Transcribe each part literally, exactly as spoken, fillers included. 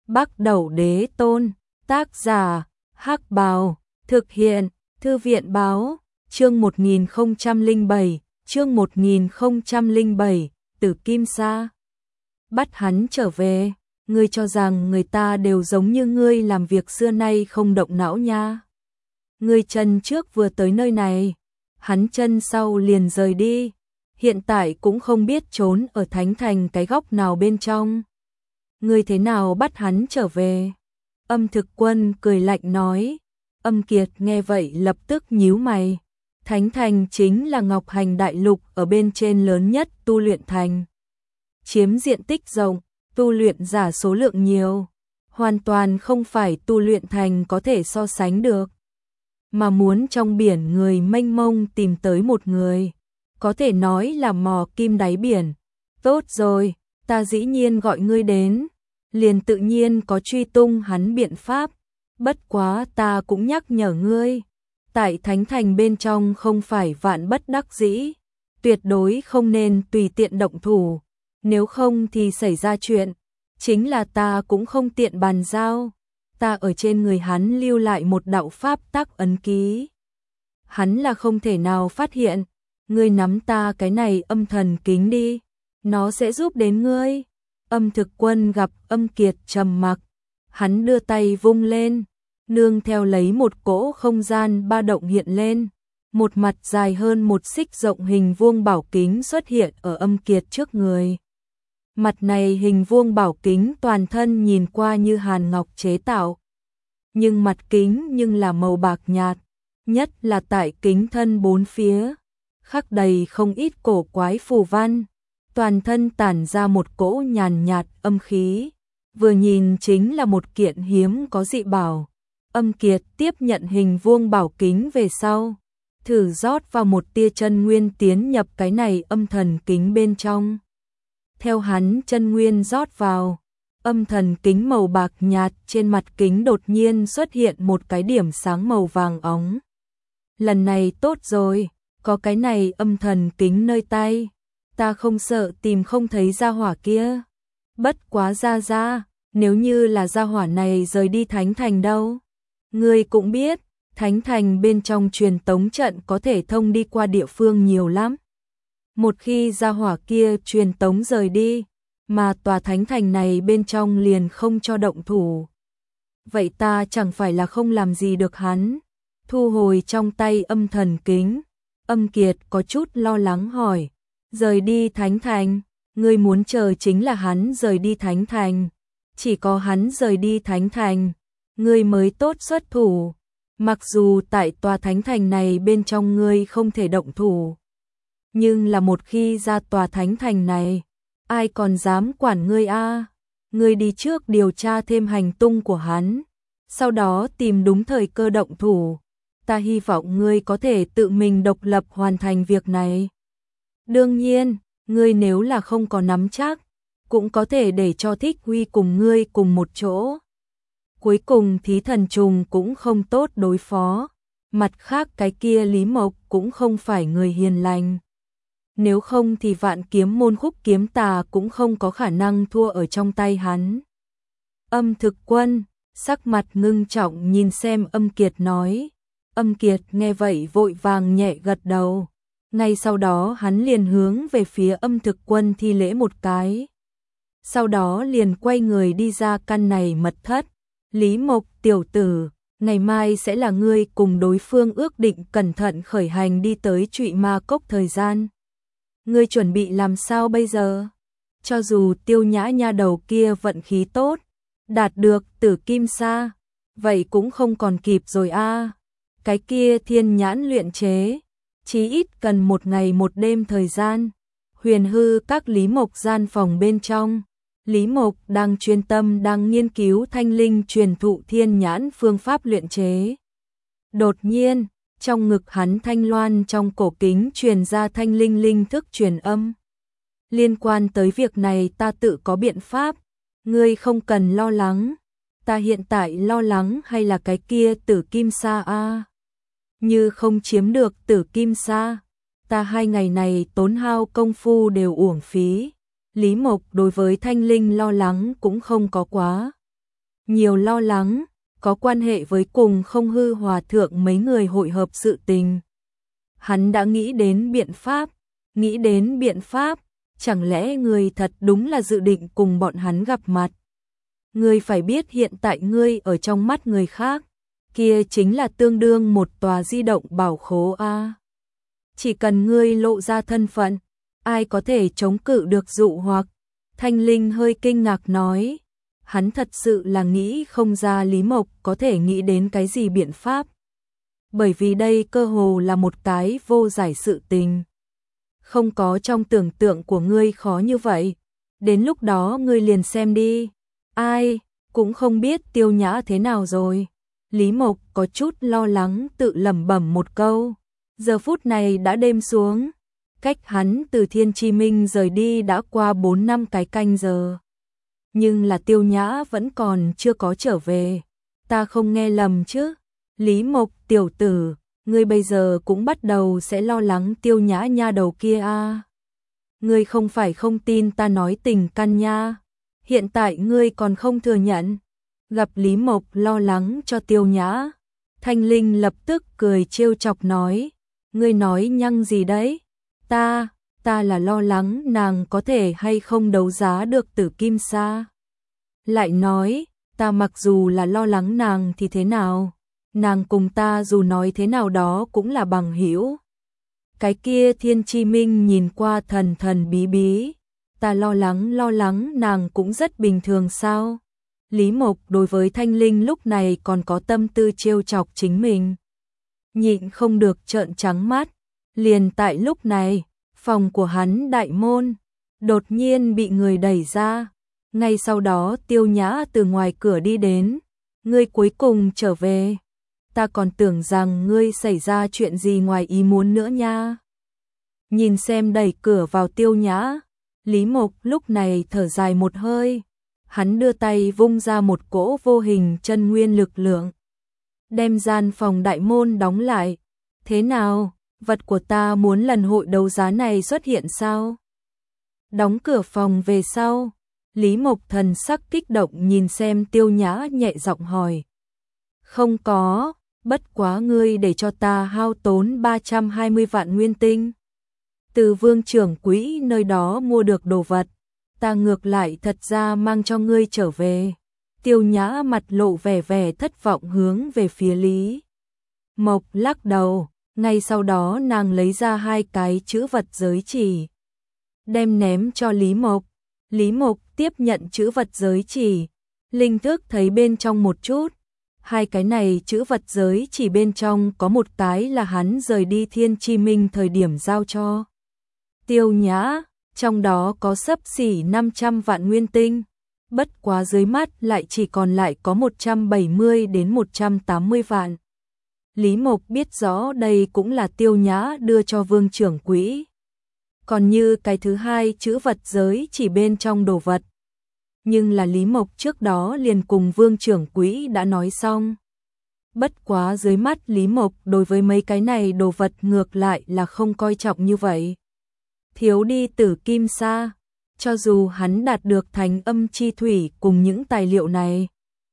Bắc Đẩu Đế Tôn, tác giả, Hắc Bào, thực hiện, Thư viện Báo, chương một nghìn không trăm lẻ bảy, chương một nghìn không trăm lẻ bảy, Tử Kim Sa. Bắt hắn trở về, ngươi cho rằng người ta đều giống như ngươi làm việc xưa nay không động não nha. Ngươi chân trước vừa tới nơi này, hắn chân sau liền rời đi, hiện tại cũng không biết trốn ở Thánh Thành cái góc nào bên trong. Ngươi thế nào bắt hắn trở về? Âm Thực Quân cười lạnh nói. Âm Kiệt nghe vậy lập tức nhíu mày. Thánh Thành chính là Ngọc Hành Đại Lục ở bên trên lớn nhất tu luyện thành. Chiếm diện tích rộng, tu luyện giả số lượng nhiều, hoàn toàn không phải tu luyện thành có thể so sánh được. Mà muốn trong biển người mênh mông tìm tới một người, có thể nói là mò kim đáy biển. Tốt rồi, ta dĩ nhiên gọi ngươi đến, liền tự nhiên có truy tung hắn biện pháp. Bất quá ta cũng nhắc nhở ngươi, tại Thánh Thành bên trong không phải vạn bất đắc dĩ, tuyệt đối không nên tùy tiện động thủ, nếu không thì xảy ra chuyện, chính là ta cũng không tiện bàn giao. Ta ở trên người hắn lưu lại một đạo pháp tắc ấn ký, hắn là không thể nào phát hiện. Ngươi nắm ta cái này âm thần kính đi, nó sẽ giúp đến ngươi. Âm Thực Quân gặp Âm Kiệt trầm mặc, hắn đưa tay vung lên, nương theo lấy một cỗ không gian ba động hiện lên, một mặt dài hơn một xích rộng hình vuông bảo kính xuất hiện ở Âm Kiệt trước người. Mặt này hình vuông bảo kính toàn thân nhìn qua như hàn ngọc chế tạo, nhưng mặt kính nhưng là màu bạc nhạt, nhất là tại kính thân bốn phía khắc đầy không ít cổ quái phù văn, toàn thân tản ra một cỗ nhàn nhạt âm khí, vừa nhìn chính là một kiện hiếm có dị bảo. Âm Kiệt tiếp nhận hình vuông bảo kính về sau, thử rót vào một tia chân nguyên tiến nhập cái này âm thần kính bên trong. Theo hắn chân nguyên rót vào, âm thần kính màu bạc nhạt trên mặt kính đột nhiên xuất hiện một cái điểm sáng màu vàng óng. Lần này tốt rồi, có cái này âm thần kính nơi tay, ta không sợ tìm không thấy gia hỏa kia. Bất quá ra ra, nếu như là gia hỏa này rời đi Thánh Thành đâu? Ngươi cũng biết, Thánh Thành bên trong truyền tống trận có thể thông đi qua địa phương nhiều lắm. Một khi gia hỏa kia truyền tống rời đi, mà tòa Thánh Thành này bên trong liền không cho động thủ, vậy ta chẳng phải là không làm gì được hắn. Thu hồi trong tay âm thần kính, Âm Kiệt có chút lo lắng hỏi, rời đi Thánh Thành, ngươi muốn chờ chính là hắn rời đi Thánh Thành, chỉ có hắn rời đi Thánh Thành, ngươi mới tốt xuất thủ. Mặc dù tại tòa Thánh Thành này bên trong ngươi không thể động thủ, nhưng là một khi ra tòa Thánh Thành này, ai còn dám quản ngươi a? Ngươi đi trước điều tra thêm hành tung của hắn, sau đó tìm đúng thời cơ động thủ. Ta hy vọng ngươi có thể tự mình độc lập hoàn thành việc này. Đương nhiên, ngươi nếu là không có nắm chắc, cũng có thể để cho Thích Huy cùng ngươi cùng một chỗ. Cuối cùng Thí Thần Trùng cũng không tốt đối phó, mặt khác cái kia Lý Mộc cũng không phải người hiền lành. Nếu không thì Vạn Kiếm Môn Khúc Kiếm Tà cũng không có khả năng thua ở trong tay hắn. Âm Thực Quân, sắc mặt ngưng trọng nhìn xem Âm Kiệt nói. Âm Kiệt nghe vậy vội vàng nhẹ gật đầu. Ngay sau đó hắn liền hướng về phía Âm Thực Quân thi lễ một cái. Sau đó liền quay người đi ra căn này mật thất. Lý Mộc tiểu tử, ngày mai sẽ là ngươi cùng đối phương ước định cẩn thận khởi hành đi tới Trụy Ma Cốc thời gian. Ngươi chuẩn bị làm sao bây giờ? Cho dù Tiêu Nhã nha đầu kia vận khí tốt, đạt được Tử Kim Sa, vậy cũng không còn kịp rồi a. Cái kia thiên nhãn luyện chế, chí ít cần một ngày một đêm thời gian. Huyền hư các Lý Mộc gian phòng bên trong, Lý Mộc đang chuyên tâm đang nghiên cứu thanh linh truyền thụ thiên nhãn phương pháp luyện chế. Đột nhiên, trong ngực hắn thanh loan trong cổ kính truyền ra thanh linh linh thức truyền âm. Liên quan tới việc này ta tự có biện pháp, ngươi không cần lo lắng. Ta hiện tại lo lắng hay là cái kia Tử Kim Sa a? Như không chiếm được Tử Kim Sa, ta hai ngày này tốn hao công phu đều uổng phí. Lý Mộc đối với thanh linh lo lắng cũng không có quá nhiều lo lắng, có quan hệ với cùng không hư hòa thượng mấy người hội hợp sự tình. Hắn đã nghĩ đến biện pháp, nghĩ đến biện pháp, chẳng lẽ ngươi thật đúng là dự định cùng bọn hắn gặp mặt. Ngươi phải biết hiện tại ngươi ở trong mắt người khác, kia chính là tương đương một tòa di động bảo khố a. Chỉ cần ngươi lộ ra thân phận, ai có thể chống cự được dụ hoặc. Thanh Linh hơi kinh ngạc nói, hắn thật sự là nghĩ không ra Lý Mộc có thể nghĩ đến cái gì biện pháp. Bởi vì đây cơ hồ là một cái vô giải sự tình. Không có trong tưởng tượng của ngươi khó như vậy. Đến lúc đó ngươi liền xem đi. Ai, cũng không biết Tiêu Nhã thế nào rồi. Lý Mộc có chút lo lắng tự lẩm bẩm một câu. Giờ phút này đã đêm xuống. Cách hắn từ Thiên Chi Minh rời đi đã qua bốn năm cái canh giờ. Nhưng là Tiêu Nhã vẫn còn chưa có trở về. Ta không nghe lầm chứ. Lý Mộc tiểu tử, ngươi bây giờ cũng bắt đầu sẽ lo lắng Tiêu Nhã nha đầu kia à. Ngươi không phải không tin ta nói tình căn nha. Hiện tại ngươi còn không thừa nhận. Gặp Lý Mộc lo lắng cho Tiêu Nhã, Thanh Linh lập tức cười trêu chọc nói, ngươi nói nhăng gì đấy? Ta, ta là lo lắng nàng có thể hay không đấu giá được Tử Kim Sa. Lại nói, ta mặc dù là lo lắng nàng thì thế nào? Nàng cùng ta dù nói thế nào đó cũng là bằng hữu. Cái kia Thiên Chi Minh nhìn qua thần thần bí bí, ta lo lắng lo lắng nàng cũng rất bình thường sao? Lý Mộc đối với Thanh Linh lúc này còn có tâm tư trêu chọc chính mình. Nhịn không được trợn trắng mắt, liền tại lúc này, phòng của hắn đại môn đột nhiên bị người đẩy ra. Ngay sau đó Tiêu Nhã từ ngoài cửa đi đến, ngươi cuối cùng trở về. Ta còn tưởng rằng ngươi xảy ra chuyện gì ngoài ý muốn nữa nha. Nhìn xem đẩy cửa vào Tiêu Nhã, Lý Mộc lúc này thở dài một hơi. Hắn đưa tay vung ra một cỗ vô hình chân nguyên lực lượng, đem gian phòng đại môn đóng lại. Thế nào, vật của ta muốn lần hội đấu giá này xuất hiện sao? Đóng cửa phòng về sau, Lý Mộc thần sắc kích động nhìn xem Tiêu Nhã nhẹ giọng hỏi. Không có, bất quá ngươi để cho ta hao tốn ba trăm hai mươi vạn nguyên tinh. Từ Vương trưởng quỹ nơi đó mua được đồ vật, ta ngược lại thật ra mang cho ngươi trở về. Tiêu Nhã mặt lộ vẻ vẻ thất vọng hướng về phía Lý Mộc lắc đầu, ngay sau đó nàng lấy ra hai cái chữ vật giới chỉ, đem ném cho Lý Mộc. Lý Mộc tiếp nhận chữ vật giới chỉ, linh thức thấy bên trong một chút. Hai cái này chữ vật giới chỉ bên trong có một cái là hắn rời đi Thiên Chi Minh thời điểm giao cho Tiêu Nhã, trong đó có xấp xỉ năm trăm vạn nguyên tinh, bất quá dưới mắt lại chỉ còn lại có một trăm bảy mươi đến một trăm tám mươi vạn. Lý Mộc biết rõ đây cũng là Tiêu Nhã đưa cho Vương trưởng quỹ. Còn như cái thứ hai chữ vật giới chỉ bên trong đồ vật, nhưng là Lý Mộc trước đó liền cùng Vương trưởng quỹ đã nói xong. Bất quá dưới mắt Lý Mộc đối với mấy cái này đồ vật ngược lại là không coi trọng như vậy. Thiếu đi Tử Kim Sa, cho dù hắn đạt được Thành Âm Chi Thủy cùng những tài liệu này,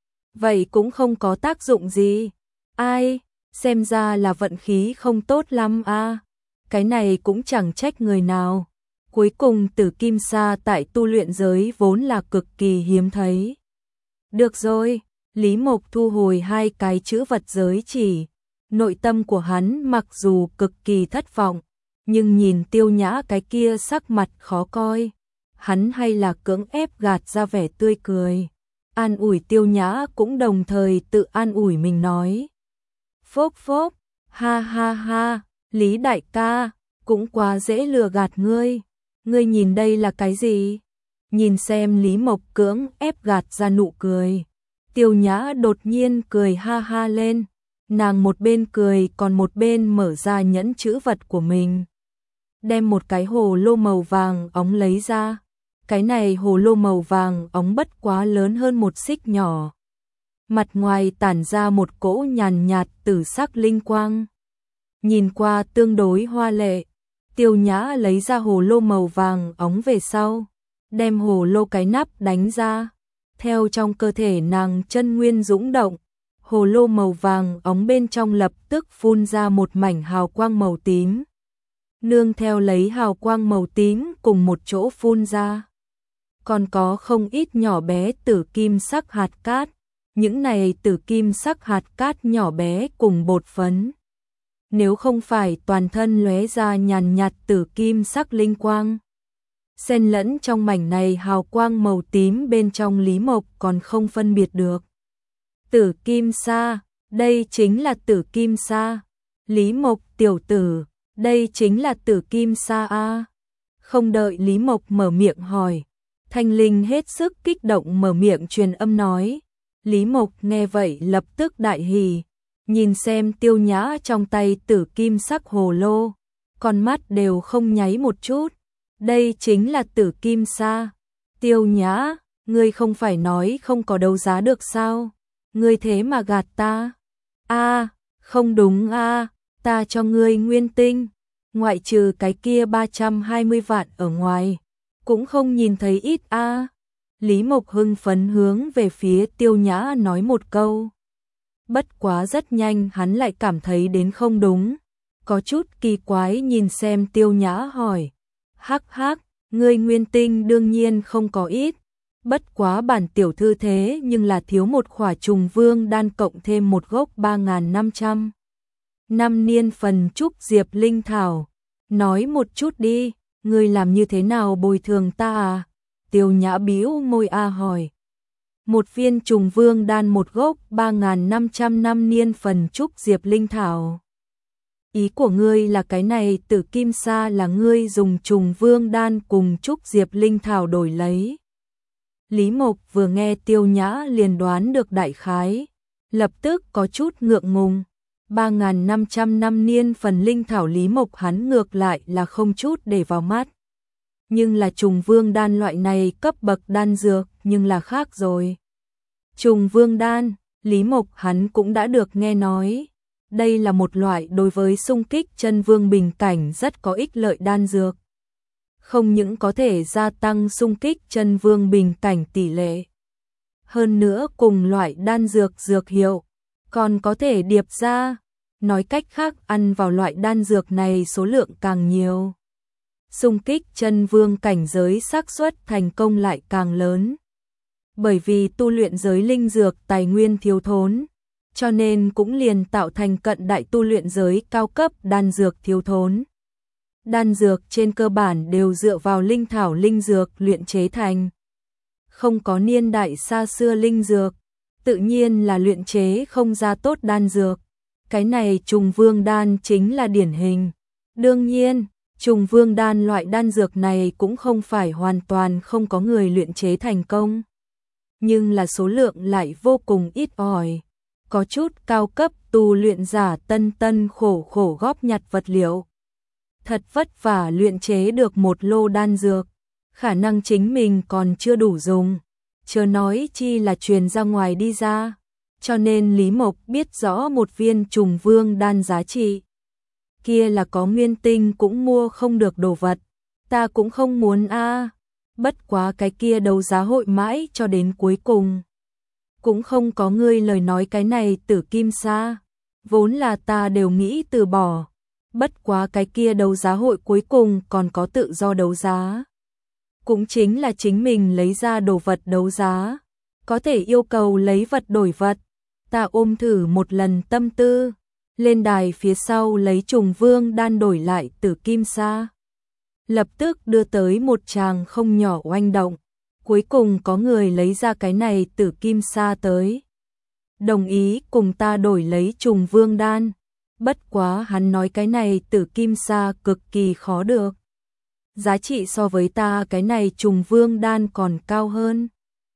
vậy cũng không có tác dụng gì. Ai, xem ra là vận khí không tốt lắm a. À. Cái này cũng chẳng trách người nào. Cuối cùng Tử Kim Sa tại tu luyện giới vốn là cực kỳ hiếm thấy. Được rồi, Lý Mộc thu hồi hai cái chữ vật giới chỉ. Nội tâm của hắn mặc dù cực kỳ thất vọng, nhưng nhìn Tiêu Nhã cái kia sắc mặt khó coi, hắn hay là cưỡng ép gạt ra vẻ tươi cười. An ủi Tiêu Nhã cũng đồng thời tự an ủi mình nói. Phốc phốc, ha ha ha, Lý đại ca, cũng quá dễ lừa gạt ngươi. Ngươi nhìn đây là cái gì? Nhìn xem Lý Mộc cưỡng ép gạt ra nụ cười. Tiêu Nhã đột nhiên cười ha ha lên. Nàng một bên cười còn một bên mở ra nhẫn chữ vật của mình. Đem một cái hồ lô màu vàng óng lấy ra. Cái này hồ lô màu vàng óng bất quá lớn hơn một xích nhỏ. Mặt ngoài tản ra một cỗ nhàn nhạt tử sắc linh quang. Nhìn qua tương đối hoa lệ. Tiêu Nhã lấy ra hồ lô màu vàng óng về sau, đem hồ lô cái nắp đánh ra. Theo trong cơ thể nàng chân nguyên dũng động, hồ lô màu vàng óng bên trong lập tức phun ra một mảnh hào quang màu tím. Nương theo lấy hào quang màu tím cùng một chỗ phun ra. Còn có không ít nhỏ bé tử kim sắc hạt cát, những này tử kim sắc hạt cát nhỏ bé cùng bột phấn. Nếu không phải toàn thân lóe ra nhàn nhạt tử kim sắc linh quang, xen lẫn trong mảnh này hào quang màu tím bên trong Lý Mộc còn không phân biệt được. Tử kim sa, đây chính là tử kim sa. Lý Mộc tiểu tử, đây chính là tử kim sa a. Không đợi Lý Mộc mở miệng hỏi, Thanh Linh hết sức kích động mở miệng truyền âm nói. Lý Mộc nghe vậy lập tức đại hỉ, nhìn xem Tiêu Nhã trong tay tử kim sắc hồ lô, con mắt đều không nháy một chút. Đây chính là tử kim sa. Tiêu Nhã, ngươi không phải nói không có đấu giá được sao? Ngươi thế mà gạt ta. A, không đúng a, ta cho ngươi nguyên tinh, ngoại trừ cái kia ba trăm hai mươi vạn ở ngoài, cũng không nhìn thấy ít a. Lý Mộc hưng phấn hướng về phía Tiêu Nhã nói một câu. Bất quá rất nhanh hắn lại cảm thấy đến không đúng, có chút kỳ quái nhìn xem Tiêu Nhã hỏi. Hắc hắc, ngươi nguyên tinh đương nhiên không có ít, bất quá bản tiểu thư thế nhưng là thiếu một khỏa trùng vương đan cộng thêm một gốc ba nghìn năm trăm năm niên phần trúc diệp linh thảo. Nói một chút đi, ngươi làm như thế nào bồi thường ta à? Tiêu Nhã bĩu môi a hỏi. Một viên trùng vương đan một gốc ba nghìn năm trăm năm niên phần trúc diệp linh thảo. Ý của ngươi là cái này tử kim sa là ngươi dùng trùng vương đan cùng trúc diệp linh thảo đổi lấy. Lý Mộc vừa nghe Tiêu Nhã liền đoán được đại khái, lập tức có chút ngượng ngùng. ba nghìn năm trăm năm niên phần linh thảo Lý Mộc hắn ngược lại là không chút để vào mắt. Nhưng là trùng vương đan loại này cấp bậc đan dược nhưng là khác rồi. Trùng vương đan, Lý Mộc hắn cũng đã được nghe nói. Đây là một loại đối với xung kích chân vương bình cảnh rất có ích lợi đan dược. Không những có thể gia tăng xung kích chân vương bình cảnh tỷ lệ. Hơn nữa cùng loại đan dược dược hiệu, còn có thể điệp ra. Nói cách khác ăn vào loại đan dược này số lượng càng nhiều, xung kích chân vương cảnh giới xác suất thành công lại càng lớn. Bởi vì tu luyện giới linh dược tài nguyên thiếu thốn, cho nên cũng liền tạo thành cận đại tu luyện giới cao cấp đan dược thiếu thốn. Đan dược trên cơ bản đều dựa vào linh thảo linh dược luyện chế thành. Không có niên đại xa xưa linh dược, tự nhiên là luyện chế không ra tốt đan dược. Cái này trùng vương đan chính là điển hình. Đương nhiên, trùng vương đan loại đan dược này cũng không phải hoàn toàn không có người luyện chế thành công. Nhưng là số lượng lại vô cùng ít ỏi. Có chút cao cấp tu luyện giả tân tân khổ khổ góp nhặt vật liệu. Thật vất vả luyện chế được một lô đan dược, khả năng chính mình còn chưa đủ dùng, chớ nói chi là truyền ra ngoài đi ra. Cho nên Lý Mộc biết rõ một viên trùng vương đan giá trị. Kia là có nguyên tinh cũng mua không được đồ vật. Ta cũng không muốn a. Bất quá cái kia đấu giá hội mãi cho đến cuối cùng. Cũng không có ngươi lời nói cái này tử kim sa. Vốn là ta đều nghĩ từ bỏ. Bất quá cái kia đấu giá hội cuối cùng còn có tự do đấu giá. Cũng chính là chính mình lấy ra đồ vật đấu giá. Có thể yêu cầu lấy vật đổi vật. Ta ôm thử một lần tâm tư, lên đài phía sau lấy trùng vương đan đổi lại tử kim sa. Lập tức đưa tới một tràng không nhỏ oanh động, cuối cùng có người lấy ra cái này tử kim sa tới. Đồng ý cùng ta đổi lấy trùng vương đan, bất quá hắn nói cái này tử kim sa cực kỳ khó được. Giá trị so với ta cái này trùng vương đan còn cao hơn.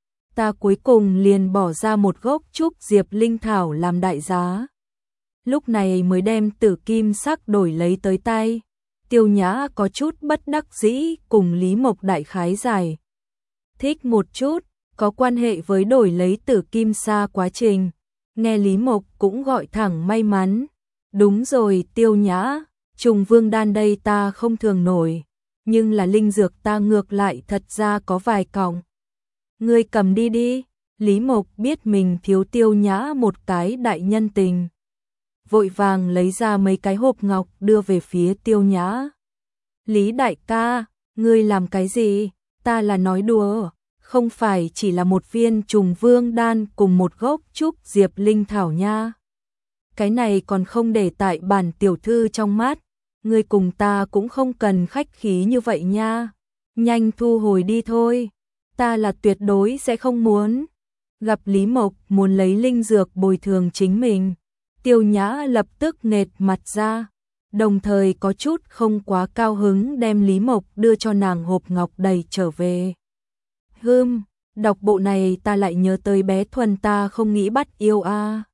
Ta cuối cùng liền bỏ ra một gốc trúc diệp linh thảo làm đại giá. Lúc này mới đem tử kim sắc đổi lấy tới tay. Tiêu Nhã có chút bất đắc dĩ cùng Lý Mộc đại khái giải thích một chút, có quan hệ với đổi lấy tử kim sa quá trình. Nghe Lý Mộc cũng gọi thẳng may mắn. Đúng rồi Tiêu Nhã, trùng vương đan đây ta không thường nổi, nhưng là linh dược ta ngược lại thật ra có vài cọng. Ngươi cầm đi đi, Lý Mộc biết mình thiếu Tiêu Nhã một cái đại nhân tình, vội vàng lấy ra mấy cái hộp ngọc đưa về phía Tiêu Nhã. Lý đại ca, ngươi làm cái gì? Ta là nói đùa, không phải chỉ là một viên trùng vương đan cùng một gốc trúc diệp linh thảo nha. Cái này còn không để tại bản tiểu thư trong mắt, ngươi cùng ta cũng không cần khách khí như vậy nha. Nhanh thu hồi đi thôi, ta là tuyệt đối sẽ không muốn. Gặp Lý Mộc muốn lấy linh dược bồi thường chính mình, Tiêu Nhã lập tức nệt mặt ra, đồng thời có chút không quá cao hứng đem Lý Mộc đưa cho nàng hộp ngọc đầy trở về. Hừm, đọc bộ này ta lại nhớ tới bé Thuần ta không nghĩ bắt yêu a. À.